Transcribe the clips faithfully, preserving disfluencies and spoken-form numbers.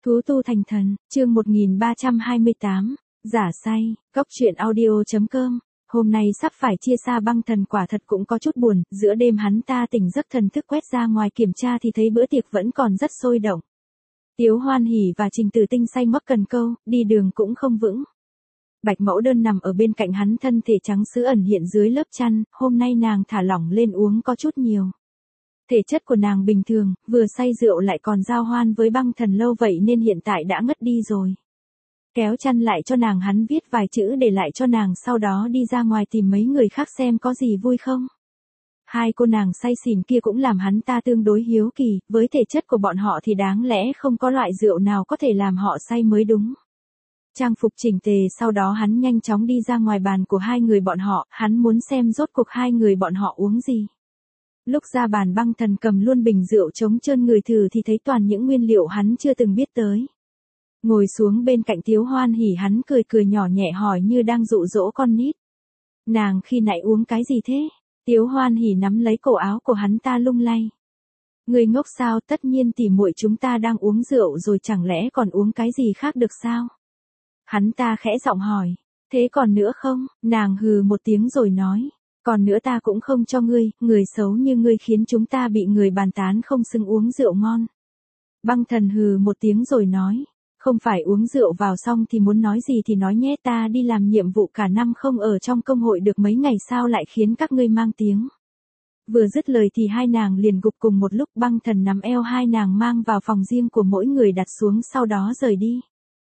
Thú tu thành thần, chương một nghìn ba trăm hai mươi tám, giả say, góc truyện audio.com. Hôm nay sắp phải chia xa băng thần quả thật cũng có chút buồn, giữa đêm hắn ta tỉnh giấc thần thức quét ra ngoài kiểm tra thì thấy bữa tiệc vẫn còn rất sôi động. Tiếu Hoan Hỉ và Trình Tử Tinh say móc cần câu, đi đường cũng không vững. Bạch Mẫu Đơn nằm ở bên cạnh hắn, thân thể trắng sứ ẩn hiện dưới lớp chăn, hôm nay nàng thả lỏng lên uống có chút nhiều. Thể chất của nàng bình thường, vừa say rượu lại còn giao hoan với băng thần lâu vậy nên hiện tại đã ngất đi rồi. Kéo chăn lại cho nàng, hắn viết vài chữ để lại cho nàng, sau đó đi ra ngoài tìm mấy người khác xem có gì vui không. Hai cô nàng say xỉn kia cũng làm hắn ta tương đối hiếu kỳ, với thể chất của bọn họ thì đáng lẽ không có loại rượu nào có thể làm họ say mới đúng. Trang phục chỉnh tề, sau đó hắn nhanh chóng đi ra ngoài bàn của hai người bọn họ, hắn muốn xem rốt cuộc hai người bọn họ uống gì. Lúc ra bàn, băng thần cầm luôn bình rượu trống trơn người thử thì thấy toàn những nguyên liệu hắn chưa từng biết tới. Ngồi xuống bên cạnh Tiếu Hoan Hỉ, hắn cười cười nhỏ nhẹ hỏi như đang dụ dỗ con nít. Nàng khi nãy uống cái gì thế? Tiếu Hoan Hỉ nắm lấy cổ áo của hắn ta lung lay. Người ngốc sao, tất nhiên tỉ muội chúng ta đang uống rượu rồi, chẳng lẽ còn uống cái gì khác được sao? Hắn ta khẽ giọng hỏi. Thế còn nữa không? Nàng hừ một tiếng rồi nói. Còn nữa ta cũng không cho ngươi, người xấu như ngươi khiến chúng ta bị người bàn tán không xứng uống rượu ngon. Băng thần hừ một tiếng rồi nói. Không phải uống rượu vào xong thì muốn nói gì thì nói nhé, ta đi làm nhiệm vụ cả năm không ở trong công hội được mấy ngày sao lại khiến các ngươi mang tiếng. Vừa dứt lời thì hai nàng liền gục cùng một lúc, băng thần nắm eo hai nàng mang vào phòng riêng của mỗi người đặt xuống sau đó rời đi.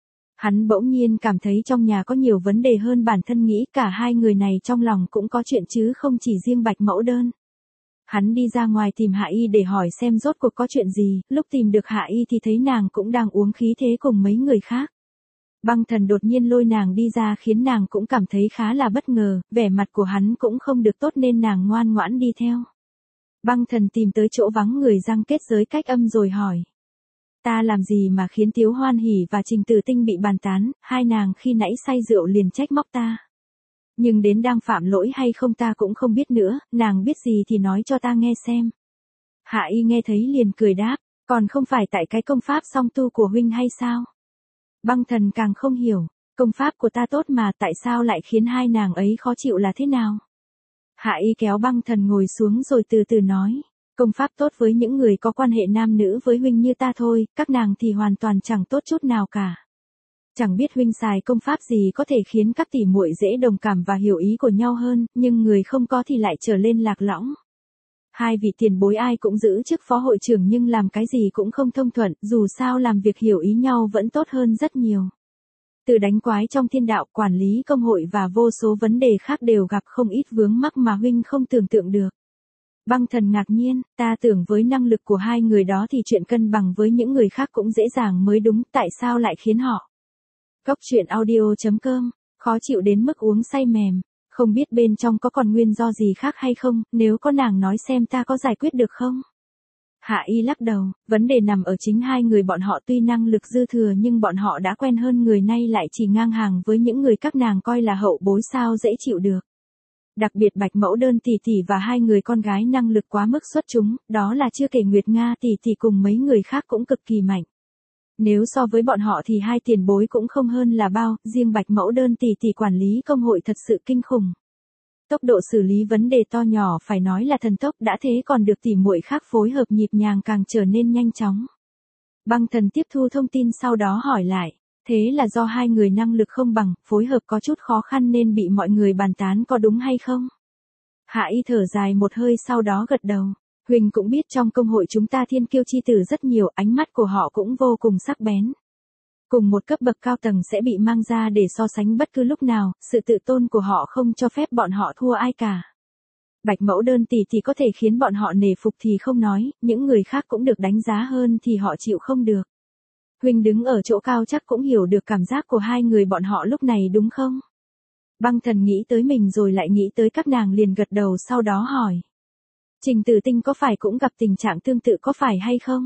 Hắn bỗng nhiên cảm thấy trong nhà có nhiều vấn đề hơn bản thân nghĩ, cả hai người này trong lòng cũng có chuyện chứ không chỉ riêng Bạch Mẫu Đơn. Hắn đi ra ngoài tìm Hạ Y để hỏi xem rốt cuộc có chuyện gì, lúc tìm được Hạ Y thì thấy nàng cũng đang uống khí thế cùng mấy người khác. Băng thần đột nhiên lôi nàng đi ra khiến nàng cũng cảm thấy khá là bất ngờ, vẻ mặt của hắn cũng không được tốt nên nàng ngoan ngoãn đi theo. Băng thần tìm tới chỗ vắng người răng kết giới cách âm rồi hỏi. Ta làm gì mà khiến Tiếu Hoan Hỉ và Trình Tử Tinh bị bàn tán, hai nàng khi nãy say rượu liền trách móc ta. Nhưng đến đang phạm lỗi hay không ta cũng không biết nữa, nàng biết gì thì nói cho ta nghe xem. Hạ Y nghe thấy liền cười đáp, còn không phải tại cái công pháp song tu của huynh hay sao? Băng thần càng không hiểu, công pháp của ta tốt mà tại sao lại khiến hai nàng ấy khó chịu là thế nào? Hạ Y kéo băng thần ngồi xuống rồi từ từ nói. Công pháp tốt với những người có quan hệ nam nữ với huynh như ta thôi, các nàng thì hoàn toàn chẳng tốt chút nào cả. Chẳng biết huynh xài công pháp gì có thể khiến các tỷ muội dễ đồng cảm và hiểu ý của nhau hơn, nhưng người không có thì lại trở lên lạc lõng. Hai vị tiền bối ai cũng giữ chức phó hội trưởng nhưng làm cái gì cũng không thông thuận, dù sao làm việc hiểu ý nhau vẫn tốt hơn rất nhiều. Từ đánh quái trong thiên đạo, quản lý công hội và vô số vấn đề khác đều gặp không ít vướng mắc mà huynh không tưởng tượng được. Băng thần ngạc nhiên, ta tưởng với năng lực của hai người đó thì chuyện cân bằng với những người khác cũng dễ dàng mới đúng, tại sao lại khiến họ. Góc truyện audio.com, khó chịu đến mức uống say mềm, không biết bên trong có còn nguyên do gì khác hay không, nếu có nàng nói xem ta có giải quyết được không? Hạ Y lắc đầu, vấn đề nằm ở chính hai người bọn họ, tuy năng lực dư thừa nhưng bọn họ đã quen hơn người nay lại chỉ ngang hàng với những người các nàng coi là hậu bối, sao dễ chịu được. Đặc biệt Bạch Mẫu Đơn tỷ tỷ và hai người con gái năng lực quá mức xuất chúng, đó là chưa kể Nguyệt Nga tỷ tỷ cùng mấy người khác cũng cực kỳ mạnh. Nếu so với bọn họ thì hai tiền bối cũng không hơn là bao, riêng Bạch Mẫu Đơn tỷ tỷ quản lý công hội thật sự kinh khủng. Tốc độ xử lý vấn đề to nhỏ phải nói là thần tốc, đã thế còn được tỷ muội khác phối hợp nhịp nhàng càng trở nên nhanh chóng. Băng thần tiếp thu thông tin sau đó hỏi lại. Thế là do hai người năng lực không bằng, phối hợp có chút khó khăn nên bị mọi người bàn tán có đúng hay không? Hạ Y thở dài một hơi sau đó gật đầu. Huỳnh cũng biết trong công hội chúng ta thiên kiêu chi tử rất nhiều, ánh mắt của họ cũng vô cùng sắc bén. Cùng một cấp bậc cao tầng sẽ bị mang ra để so sánh bất cứ lúc nào, sự tự tôn của họ không cho phép bọn họ thua ai cả. Bạch Mẫu Đơn tỷ thì có thể khiến bọn họ nể phục thì không nói, những người khác cũng được đánh giá hơn thì họ chịu không được. Huynh đứng ở chỗ cao chắc cũng hiểu được cảm giác của hai người bọn họ lúc này đúng không? Băng thần nghĩ tới mình rồi lại nghĩ tới các nàng liền gật đầu sau đó hỏi. Trình Tử Tinh có phải cũng gặp tình trạng tương tự có phải hay không?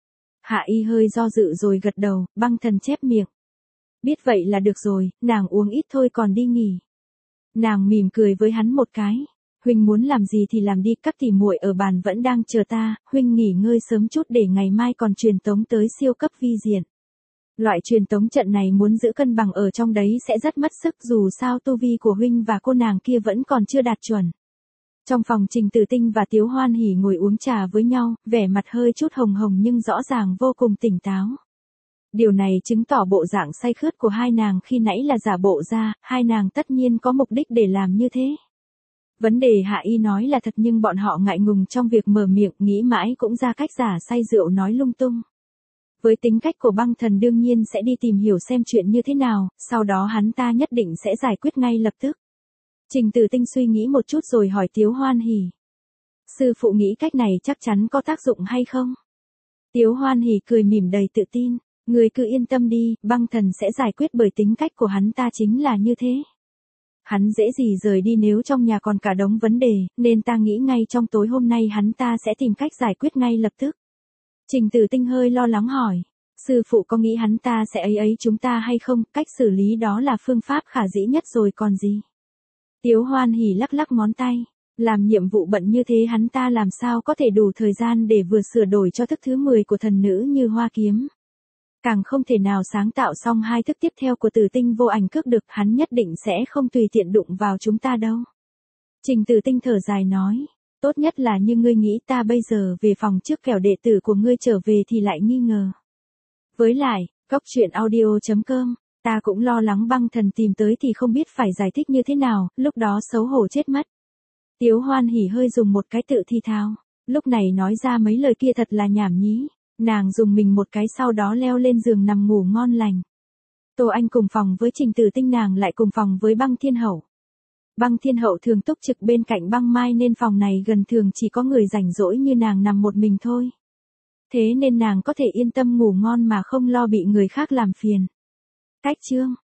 Hạ Y hơi do dự rồi gật đầu, băng thần chép miệng. Biết vậy là được rồi, nàng uống ít thôi còn đi nghỉ. Nàng mỉm cười với hắn một cái. Huynh muốn làm gì thì làm đi, các tỷ muội ở bàn vẫn đang chờ ta, huynh nghỉ ngơi sớm chút để ngày mai còn truyền tống tới siêu cấp vi diện. Loại truyền tống trận này muốn giữ cân bằng ở trong đấy sẽ rất mất sức, dù sao tu vi của huynh và cô nàng kia vẫn còn chưa đạt chuẩn. Trong phòng Trình Tử Tinh và Tiếu Hoan Hỉ ngồi uống trà với nhau, vẻ mặt hơi chút hồng hồng nhưng rõ ràng vô cùng tỉnh táo. Điều này chứng tỏ bộ dạng say khướt của hai nàng khi nãy là giả bộ ra, hai nàng tất nhiên có mục đích để làm như thế. Vấn đề Hạ Y nói là thật nhưng bọn họ ngại ngùng trong việc mở miệng, nghĩ mãi cũng ra cách giả say rượu nói lung tung. Với tính cách của Băng Thần đương nhiên sẽ đi tìm hiểu xem chuyện như thế nào, sau đó hắn ta nhất định sẽ giải quyết ngay lập tức. Trình Tử Tinh suy nghĩ một chút rồi hỏi Tiếu Hoan Hỉ. Sư phụ nghĩ cách này chắc chắn có tác dụng hay không? Tiếu Hoan Hỉ cười mỉm đầy tự tin. Người cứ yên tâm đi, Băng Thần sẽ giải quyết bởi tính cách của hắn ta chính là như thế. Hắn dễ gì rời đi nếu trong nhà còn cả đống vấn đề, nên ta nghĩ ngay trong tối hôm nay hắn ta sẽ tìm cách giải quyết ngay lập tức. Trình Tử Tinh hơi lo lắng hỏi. Sư phụ có nghĩ hắn ta sẽ ấy ấy chúng ta hay không, cách xử lý đó là phương pháp khả dĩ nhất rồi còn gì. Tiếu Hoan Hỉ lắc lắc ngón tay. Làm nhiệm vụ bận như thế hắn ta làm sao có thể đủ thời gian để vừa sửa đổi cho thức thứ mười của thần nữ như hoa kiếm. Càng không thể nào sáng tạo xong hai thức tiếp theo của Tử Tinh vô ảnh cước được, hắn nhất định sẽ không tùy tiện đụng vào chúng ta đâu. Trình Tử Tinh thở dài nói, tốt nhất là như ngươi nghĩ, ta bây giờ về phòng trước kẻo đệ tử của ngươi trở về thì lại nghi ngờ. Với lại, Cốc Truyện Audio chấm com, ta cũng lo lắng Băng Thần tìm tới thì không biết phải giải thích như thế nào, lúc đó xấu hổ chết mất. Tiếu Hoan Hỉ hơi dùng một cái tự thi thao, lúc này nói ra mấy lời kia thật là nhảm nhí. Nàng dùng mình một cái sau đó leo lên giường nằm ngủ ngon lành. Tô Anh cùng phòng với Trình Tử Tinh, nàng lại cùng phòng với Băng Thiên Hậu. Băng Thiên Hậu thường túc trực bên cạnh Băng Mai nên phòng này gần thường chỉ có người rảnh rỗi như nàng nằm một mình thôi. Thế nên nàng có thể yên tâm ngủ ngon mà không lo bị người khác làm phiền. Cách chương